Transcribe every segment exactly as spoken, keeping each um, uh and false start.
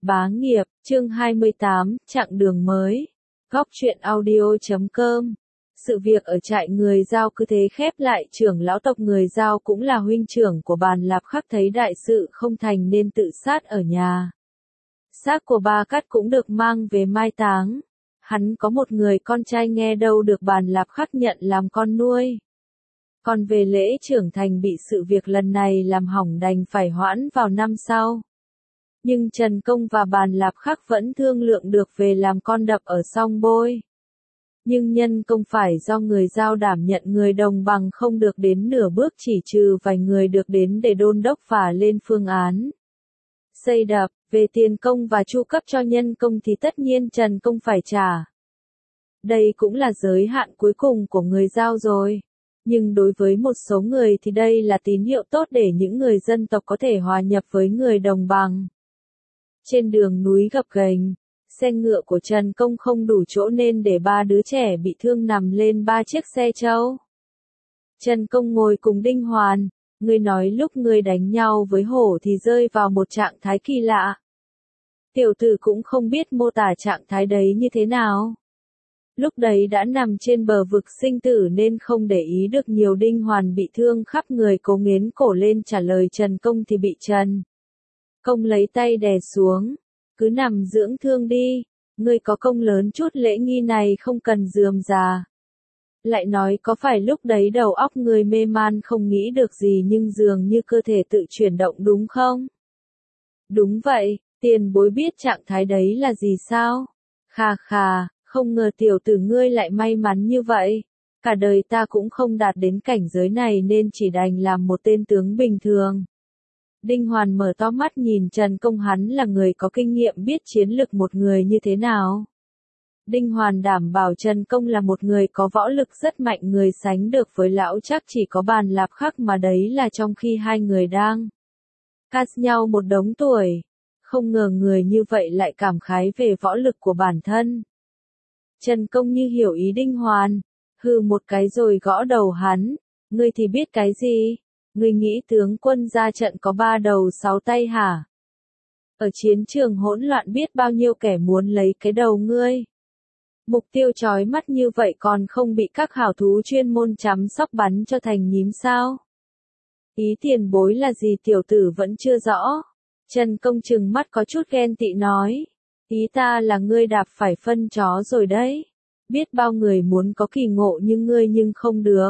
Bá nghiệp, chương hai mươi tám, chặng đường mới. Góc truyện audio chấm com. Sự việc ở trại người Dao cứ thế khép lại, trưởng lão tộc người Dao cũng là huynh trưởng của Bàn Lạp Khắc thấy đại sự không thành nên tự sát ở nhà. Xác của Ba Cát cũng được mang về mai táng. Hắn có một người con trai nghe đâu được Bàn Lạp Khắc nhận làm con nuôi. Còn về lễ trưởng thành bị sự việc lần này làm hỏng đành phải hoãn vào năm sau. Nhưng Trần Công và Bàn Lạp Khắc vẫn thương lượng được về làm con đập ở Song Bôi. Nhưng nhân công phải do người Dao đảm nhận, người đồng bằng không được đến nửa bước, chỉ trừ vài người được đến để đôn đốc và lên phương án xây đập. Về tiền công và chu cấp cho nhân công thì tất nhiên Trần Công phải trả. Đây cũng là giới hạn cuối cùng của người Dao rồi. Nhưng đối với một số người thì đây là tín hiệu tốt để những người dân tộc có thể hòa nhập với người đồng bằng. Trên đường núi gập ghềnh, xe ngựa của Trần Công không đủ chỗ nên để ba đứa trẻ bị thương nằm lên ba chiếc xe trâu. Trần Công ngồi cùng Đinh Hoàn, người nói lúc người đánh nhau với hổ thì rơi vào một trạng thái kỳ lạ. Tiểu tử cũng không biết mô tả trạng thái đấy như thế nào. Lúc đấy đã nằm trên bờ vực sinh tử nên không để ý được nhiều. Đinh Hoàn bị thương khắp người, cố nghiến cổ lên trả lời Trần Công thì bị Trần Công lấy tay đè xuống. Cứ nằm dưỡng thương đi, ngươi có công lớn, chút lễ nghi này không cần rườm rà. Lại nói có phải lúc đấy đầu óc người mê man không nghĩ được gì nhưng dường như cơ thể tự chuyển động đúng không? Đúng vậy, tiền bối biết trạng thái đấy là gì sao? Khà khà, không ngờ tiểu tử ngươi lại may mắn như vậy. Cả đời ta cũng không đạt đến cảnh giới này nên chỉ đành làm một tên tướng bình thường. Đinh Hoàn mở to mắt nhìn Trần Công, hắn là người có kinh nghiệm biết chiến lực một người như thế nào. Đinh Hoàn đảm bảo Trần Công là một người có võ lực rất mạnh, người sánh được với lão chắc chỉ có Bàn Lạp Khắc, mà đấy là trong khi hai người đang cắt nhau một đống tuổi. Không ngờ người như vậy lại cảm khái về võ lực của bản thân. Trần Công như hiểu ý Đinh Hoàn, hừ một cái rồi gõ đầu hắn, ngươi thì biết cái gì? Ngươi nghĩ tướng quân ra trận có ba đầu sáu tay hả? Ở chiến trường hỗn loạn biết bao nhiêu kẻ muốn lấy cái đầu ngươi. Mục tiêu chói mắt như vậy còn không bị các hảo thú chuyên môn chăm sóc bắn cho thành nhím sao? Ý tiền bối là gì tiểu tử vẫn chưa rõ. Trần Công trừng mắt có chút ghen tị nói. Ý ta là ngươi đạp phải phân chó rồi đấy. Biết bao người muốn có kỳ ngộ như ngươi nhưng không được.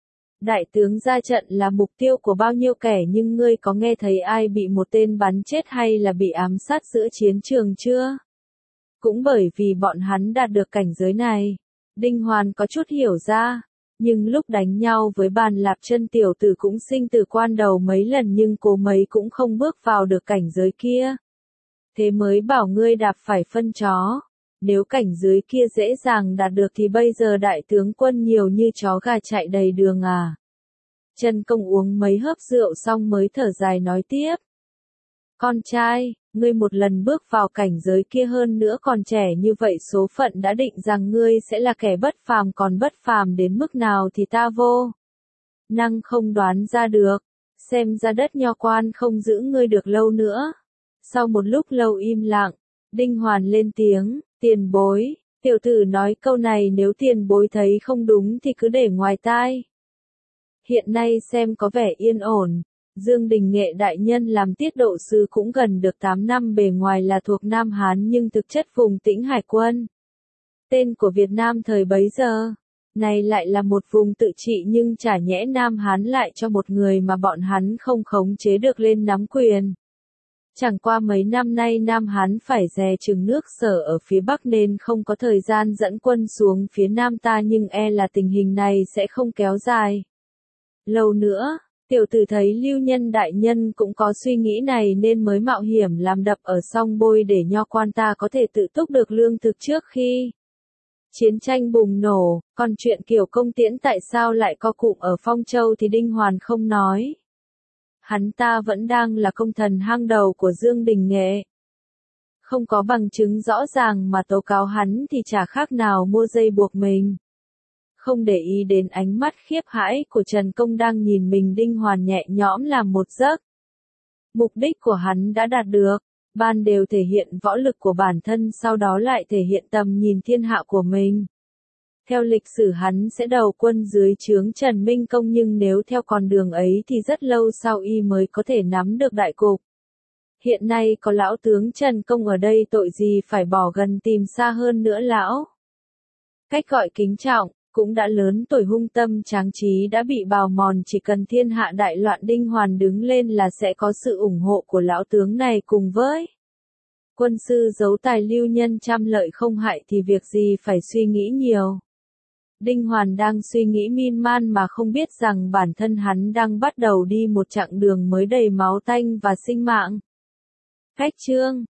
Đại tướng ra trận là mục tiêu của bao nhiêu kẻ, nhưng ngươi có nghe thấy ai bị một tên bắn chết hay là bị ám sát giữa chiến trường chưa? Cũng bởi vì bọn hắn đạt được cảnh giới này. Đinh Hoàn có chút hiểu ra. Nhưng lúc đánh nhau với Bàn Lạp Chân tiểu tử cũng sinh tử quan đầu mấy lần nhưng cô mấy cũng không bước vào được cảnh giới kia. Thế mới bảo ngươi đạp phải phân chó. Nếu cảnh giới kia dễ dàng đạt được thì bây giờ đại tướng quân nhiều như chó gà chạy đầy đường à. Trần Công uống mấy hớp rượu xong mới thở dài nói tiếp. Con trai, ngươi một lần bước vào cảnh giới kia, hơn nữa còn trẻ như vậy, số phận đã định rằng ngươi sẽ là kẻ bất phàm, còn bất phàm đến mức nào thì ta vô năng không đoán ra được. Xem ra đất Nho Quan không giữ ngươi được lâu nữa. Sau một lúc lâu im lặng, Đinh Hoàn lên tiếng, tiền bối, tiểu tử nói câu này nếu tiền bối thấy không đúng thì cứ để ngoài tai. Hiện nay xem có vẻ yên ổn. Dương Đình Nghệ đại nhân làm tiết độ sứ cũng gần được tám năm, bề ngoài là thuộc Nam Hán nhưng thực chất vùng Tĩnh Hải quân. Tên của Việt Nam thời bấy giờ, này lại là một vùng tự trị, nhưng chả nhẽ Nam Hán lại cho một người mà bọn hắn không khống chế được lên nắm quyền. Chẳng qua mấy năm nay Nam Hán phải dè chừng nước Sở ở phía Bắc nên không có thời gian dẫn quân xuống phía Nam ta, nhưng e là tình hình này sẽ không kéo dài lâu nữa. Tiểu tử thấy Lưu Nhân đại nhân cũng có suy nghĩ này nên mới mạo hiểm làm đập ở Song Bôi để Nho Quan ta có thể tự túc được lương thực trước khi chiến tranh bùng nổ. Còn chuyện Kiều Công Tiễn tại sao lại co cụm ở Phong Châu thì Đinh Hoàn không nói. Hắn ta vẫn đang là công thần hang đầu của Dương Đình Nghệ. Không có bằng chứng rõ ràng mà tố cáo hắn thì chả khác nào mua dây buộc mình. Không để ý đến ánh mắt khiếp hãi của Trần Công đang nhìn mình, Đinh Hoàn nhẹ nhõm làm một giấc. Mục đích của hắn đã đạt được. ban đều thể hiện võ lực của bản thân sau đó lại thể hiện tầm nhìn thiên hạ của mình. Theo lịch sử hắn sẽ đầu quân dưới trướng Trần Minh Công nhưng nếu theo con đường ấy thì rất lâu sau y mới có thể nắm được đại cục. Hiện nay có lão tướng Trần Công ở đây tội gì phải bỏ gần tìm xa hơn nữa lão. Cách gọi kính trọng, cũng đã lớn tuổi hung tâm tráng trí đã bị bào mòn, chỉ cần thiên hạ đại loạn Đinh Hoàn đứng lên là sẽ có sự ủng hộ của lão tướng này cùng với quân sư giấu tài lưu nhân trăm lợi không hại thì việc gì phải suy nghĩ nhiều. Đinh Hoàn đang suy nghĩ miên man mà không biết rằng bản thân hắn đang bắt đầu đi một chặng đường mới đầy máu tanh và sinh mạng. Cách chương